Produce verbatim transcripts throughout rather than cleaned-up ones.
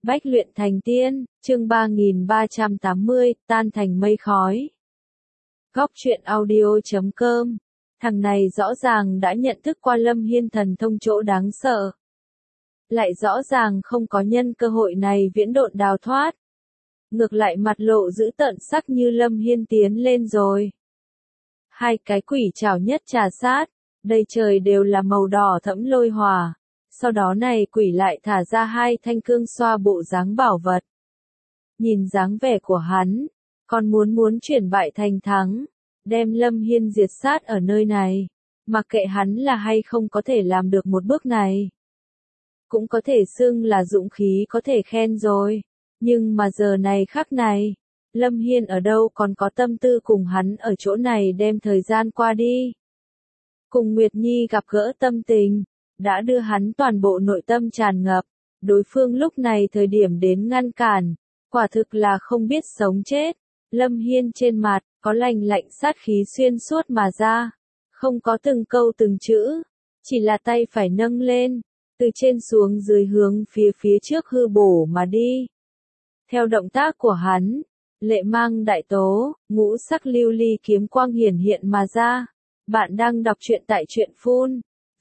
Bách luyện thành tiên, chương ba nghìn ba trăm tám mươi, tan thành mây khói. Góc truyện audio chấm com. Thằng này rõ ràng đã nhận thức qua Lâm Hiên thần thông chỗ đáng sợ. Lại rõ ràng không có nhân cơ hội này viễn độn đào thoát. Ngược lại mặt lộ dữ tợn sắc như Lâm Hiên tiến lên rồi. Hai cái quỷ chảo nhất trà sát, đầy trời đều là màu đỏ thẫm lôi hỏa. Sau đó này quỷ lại thả ra hai thanh cương xoa bộ dáng bảo vật. Nhìn dáng vẻ của hắn, còn muốn muốn chuyển bại thành thắng, đem Lâm Hiên diệt sát ở nơi này, mặc kệ hắn là hay không có thể làm được một bước này. Cũng có thể xưng là dũng khí có thể khen rồi, nhưng mà giờ này khắc này, Lâm Hiên ở đâu còn có tâm tư cùng hắn ở chỗ này đem thời gian qua đi. Cùng Nguyệt Nhi gặp gỡ tâm tình, đã đưa hắn toàn bộ nội tâm tràn ngập, đối phương lúc này thời điểm đến ngăn cản, quả thực là không biết sống chết. Lâm Hiên trên mặt, có lạnh lạnh sát khí xuyên suốt mà ra, không có từng câu từng chữ, chỉ là tay phải nâng lên, từ trên xuống dưới hướng phía phía trước hư bổ mà đi. Theo động tác của hắn, lệ mang đại tố, ngũ sắc lưu ly kiếm quang hiển hiện mà ra. Bạn đang đọc truyện tại truyện phun.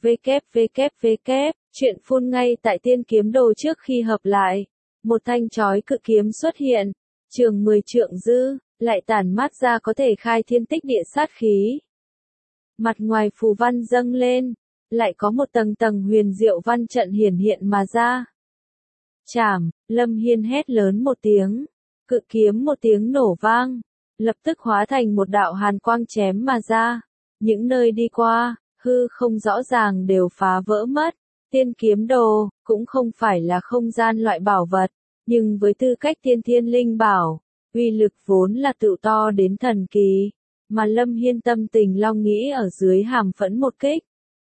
www, chuyện phun ngay tại tiên kiếm đồ trước khi hợp lại. Một thanh chói cự kiếm xuất hiện, trường mười trượng dư, lại tản mát ra có thể khai thiên tích địa sát khí. Mặt ngoài phù văn dâng lên, lại có một tầng tầng huyền diệu văn trận hiển hiện mà ra. Chảm, Lâm Hiên hét lớn một tiếng, cự kiếm một tiếng nổ vang, lập tức hóa thành một đạo hàn quang chém mà ra. Những nơi đi qua, hư không rõ ràng đều phá vỡ mất. Tiên kiếm đồ, cũng không phải là không gian loại bảo vật, nhưng với tư cách tiên thiên linh bảo, uy lực vốn là tự to đến thần kỳ, mà Lâm Hiên tâm tình long nghĩ ở dưới hàm phẫn một kích.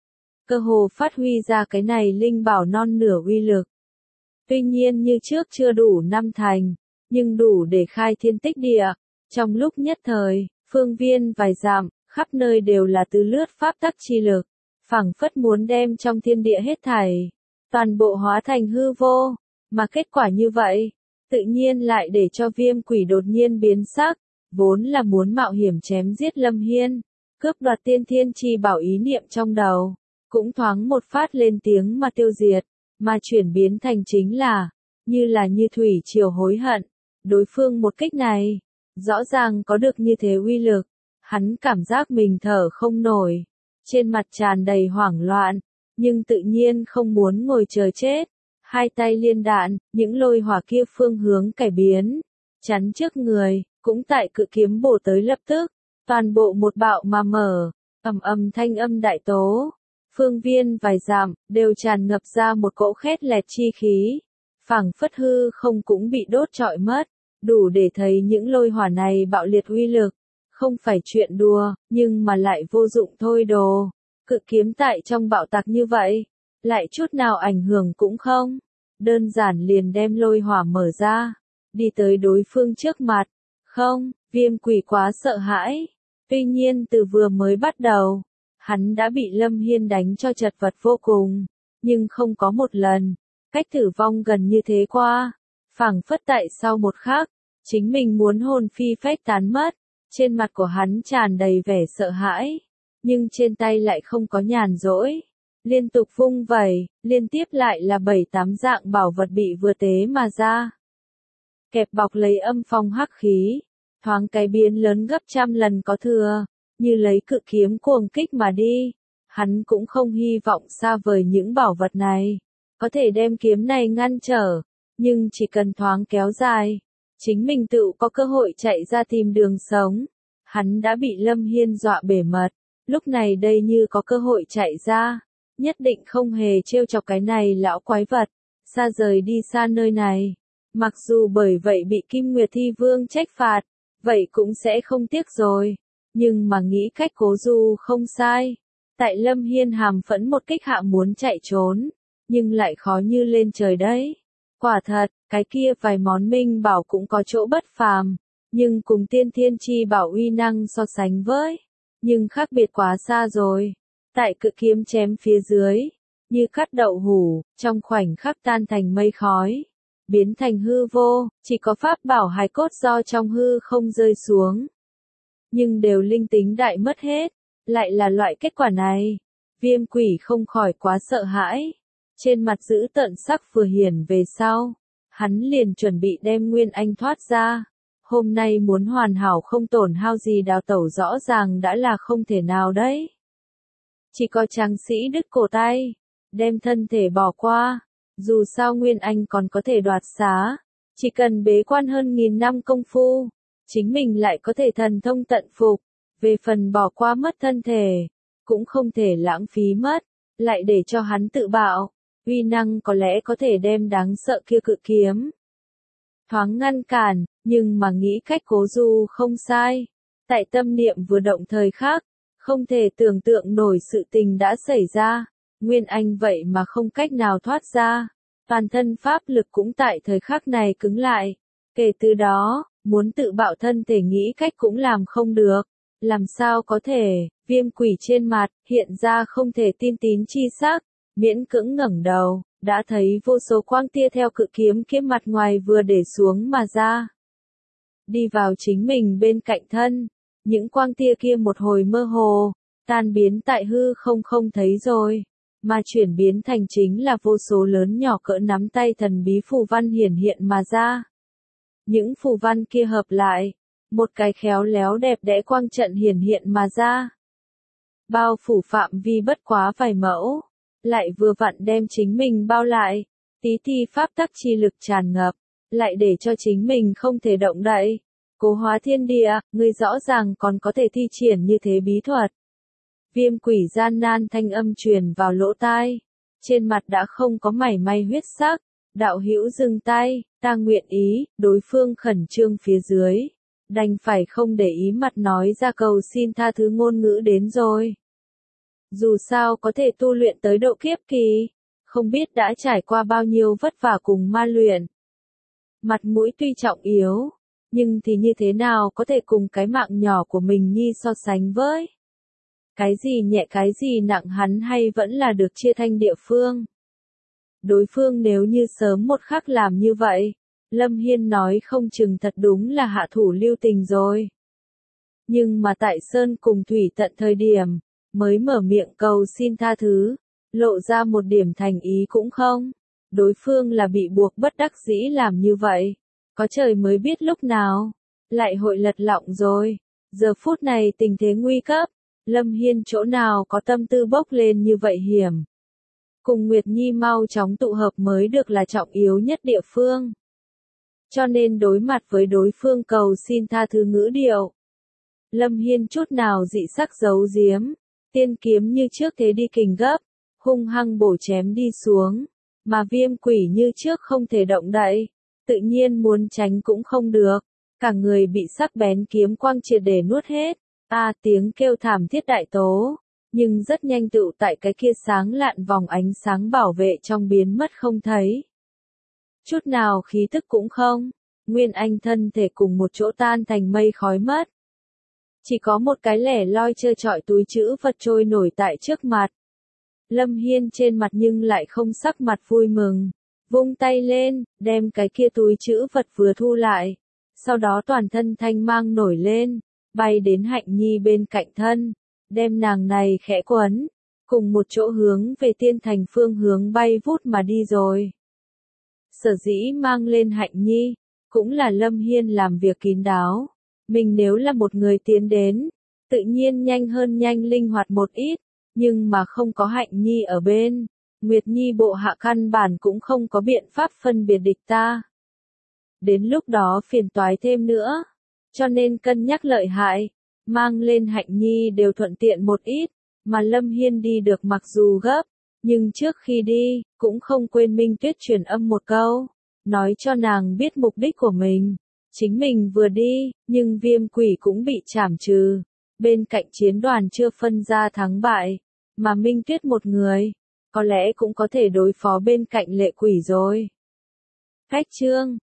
Cơ hồ phát huy ra cái này linh bảo non nửa uy lực. Tuy nhiên như trước chưa đủ năm thành, nhưng đủ để khai thiên tích địa. Trong lúc nhất thời, phương viên vài dặm, khắp nơi đều là tứ lướt pháp tắc chi lực, phảng phất muốn đem trong thiên địa hết thảy, toàn bộ hóa thành hư vô, mà kết quả như vậy, tự nhiên lại để cho viêm quỷ đột nhiên biến sắc, vốn là muốn mạo hiểm chém giết Lâm Hiên, cướp đoạt tiên thiên chi bảo ý niệm trong đầu, cũng thoáng một phát lên tiếng mà tiêu diệt, mà chuyển biến thành chính là, như là như thủy triều hối hận, đối phương một kích này, rõ ràng có được như thế uy lực. Hắn cảm giác mình thở không nổi, trên mặt tràn đầy hoảng loạn, nhưng tự nhiên không muốn ngồi chờ chết. Hai tay liên đạn, những lôi hỏa kia phương hướng cải biến, chắn trước người, cũng tại cự kiếm bổ tới lập tức, toàn bộ một bạo mà mở, ầm ầm thanh âm đại tố, phương viên vài dặm, đều tràn ngập ra một cỗ khét lẹt chi khí, phảng phất hư không cũng bị đốt trọi mất, đủ để thấy những lôi hỏa này bạo liệt uy lực. Không phải chuyện đùa, nhưng mà lại vô dụng thôi đồ. Cự kiếm tại trong bạo tạc như vậy, lại chút nào ảnh hưởng cũng không. Đơn giản liền đem lôi hỏa mở ra, đi tới đối phương trước mặt. Không, viêm quỷ quá sợ hãi. Tuy nhiên từ vừa mới bắt đầu, hắn đã bị Lâm Hiên đánh cho chật vật vô cùng. Nhưng không có một lần, cách tử vong gần như thế qua. Phảng phất tại sau một khắc, chính mình muốn hồn phi phách tán mất. Trên mặt của hắn tràn đầy vẻ sợ hãi, nhưng trên tay lại không có nhàn rỗi. Liên tục vung vẩy, liên tiếp lại là bảy tám dạng bảo vật bị vừa tế mà ra. Kẹp bọc lấy âm phong hắc khí, thoáng cái biến lớn gấp trăm lần có thừa, như lấy cự kiếm cuồng kích mà đi. Hắn cũng không hy vọng xa vời những bảo vật này, có thể đem kiếm này ngăn trở, nhưng chỉ cần thoáng kéo dài. Chính mình tự có cơ hội chạy ra tìm đường sống. Hắn đã bị Lâm Hiên dọa bể mật, lúc này đây như có cơ hội chạy ra, nhất định không hề trêu chọc cái này lão quái vật, xa rời đi xa nơi này. Mặc dù bởi vậy bị Kim Nguyệt Thi Vương trách phạt, vậy cũng sẽ không tiếc rồi, nhưng mà nghĩ cách cố du không sai. Tại Lâm Hiên hàm phẫn một kích hạ muốn chạy trốn, nhưng lại khó như lên trời đấy. Quả thật, cái kia vài món minh bảo cũng có chỗ bất phàm, nhưng cùng tiên thiên chi bảo uy năng so sánh với, nhưng khác biệt quá xa rồi. Tại cự kiếm chém phía dưới, như cắt đậu hủ, trong khoảnh khắc tan thành mây khói. biến thành hư vô, chỉ có pháp bảo hài cốt do trong hư không rơi xuống. Nhưng đều linh tính đại mất hết, lại là loại kết quả này. Viêm quỷ không khỏi quá sợ hãi, trên mặt dữ tợn sắc vừa hiển về sau, hắn liền chuẩn bị đem Nguyên Anh thoát ra. Hôm nay muốn hoàn hảo không tổn hao gì đào tẩu rõ ràng đã là không thể nào đấy. Chỉ có tráng sĩ đứt cổ tay, đem thân thể bỏ qua, dù sao Nguyên Anh còn có thể đoạt xá, chỉ cần bế quan hơn nghìn năm công phu, chính mình lại có thể thần thông tận phục, về phần bỏ qua mất thân thể, cũng không thể lãng phí mất, lại để cho hắn tự bạo, uy năng có lẽ có thể đem đáng sợ kia cự kiếm thoáng ngăn cản, nhưng mà nghĩ cách Cố Du không sai. Tại tâm niệm vừa động thời khắc, không thể tưởng tượng nổi sự tình đã xảy ra, Nguyên Anh vậy mà không cách nào thoát ra, toàn thân pháp lực cũng tại thời khắc này cứng lại. Kể từ đó, muốn tự bạo thân thể nghĩ cách cũng làm không được, làm sao có thể, viêm quỷ trên mặt, hiện ra không thể tin tín chi sắc, miễn cưỡng ngẩng đầu, đã thấy vô số quang tia theo cự kiếm kiếm mặt ngoài vừa để xuống mà ra. Đi vào chính mình bên cạnh thân, những quang tia kia một hồi mơ hồ, tan biến tại hư không không thấy rồi, mà chuyển biến thành chính là vô số lớn nhỏ cỡ nắm tay thần bí phù văn hiển hiện mà ra. Những phù văn kia hợp lại, một cái khéo léo đẹp đẽ quang trận hiển hiện mà ra. Bao phủ phạm vi bất quá vài mẫu, lại vừa vặn đem chính mình bao lại, tí ti pháp tắc chi lực tràn ngập, lại để cho chính mình không thể động đậy. Cố hóa thiên địa, ngươi rõ ràng còn có thể thi triển như thế bí thuật. Viêm quỷ gian nan thanh âm truyền vào lỗ tai, trên mặt đã không có mảy may huyết sắc, đạo hữu dừng tay, ta nguyện ý, đối phương khẩn trương phía dưới, đành phải không để ý mặt nói ra cầu xin tha thứ ngôn ngữ đến rồi. Dù sao có thể tu luyện tới độ kiếp kỳ, không biết đã trải qua bao nhiêu vất vả cùng ma luyện. Mặt mũi tuy trọng yếu, nhưng thì như thế nào có thể cùng cái mạng nhỏ của mình nhi so sánh với. Cái gì nhẹ cái gì nặng hắn hay vẫn là được chia thanh địa phương. Đối phương nếu như sớm một khắc làm như vậy, Lâm Hiên nói không chừng thật đúng là hạ thủ lưu tình rồi. Nhưng mà tại Sơn cùng Thủy tận thời điểm, mới mở miệng cầu xin tha thứ, lộ ra một điểm thành ý cũng không. Đối phương là bị buộc bất đắc dĩ làm như vậy, có trời mới biết lúc nào, lại hội lật lọng rồi. Giờ phút này tình thế nguy cấp, Lâm Hiên chỗ nào có tâm tư bốc lên như vậy hiểm. Cùng Nguyệt Nhi mau chóng tụ hợp mới được là trọng yếu nhất địa phương. Cho nên đối mặt với đối phương cầu xin tha thứ ngữ điệu, Lâm Hiên chút nào dị sắc giấu giếm, tiên kiếm như trước thế đi kình gấp, hung hăng bổ chém đi xuống, mà viêm quỷ như trước không thể động đậy, tự nhiên muốn tránh cũng không được, cả người bị sắc bén kiếm quang triệt để nuốt hết, a à, tiếng kêu thảm thiết đại tố, nhưng rất nhanh tựu tại cái kia sáng lạn vòng ánh sáng bảo vệ trong biến mất không thấy. Chút nào khí tức cũng không, Nguyên Anh thân thể cùng một chỗ tan thành mây khói mất. Chỉ có một cái lẻ loi trơ trọi túi trữ vật trôi nổi tại trước mặt. Lâm Hiên trên mặt nhưng lại không sắc mặt vui mừng, vung tay lên, đem cái kia túi trữ vật vừa thu lại, sau đó toàn thân thanh mang nổi lên, bay đến Hạnh Nhi bên cạnh thân, đem nàng này khẽ quấn, cùng một chỗ hướng về tiên thành phương hướng bay vút mà đi rồi. Sở dĩ mang lên Hạnh Nhi, cũng là Lâm Hiên làm việc kín đáo, mình nếu là một người tiến đến, tự nhiên nhanh hơn nhanh linh hoạt một ít, nhưng mà không có Hạnh Nhi ở bên, Nguyệt Nhi bộ hạ căn bản cũng không có biện pháp phân biệt địch ta. Đến lúc đó phiền toái thêm nữa, cho nên cân nhắc lợi hại, mang lên Hạnh Nhi đều thuận tiện một ít, mà Lâm Hiên đi được mặc dù gấp, nhưng trước khi đi, cũng không quên Minh Tuyết truyền âm một câu, nói cho nàng biết mục đích của mình. Chính mình vừa đi, nhưng viêm quỷ cũng bị trảm trừ, bên cạnh chiến đoàn chưa phân ra thắng bại, mà Minh Tuyết một người, có lẽ cũng có thể đối phó bên cạnh lệ quỷ rồi. Cách chương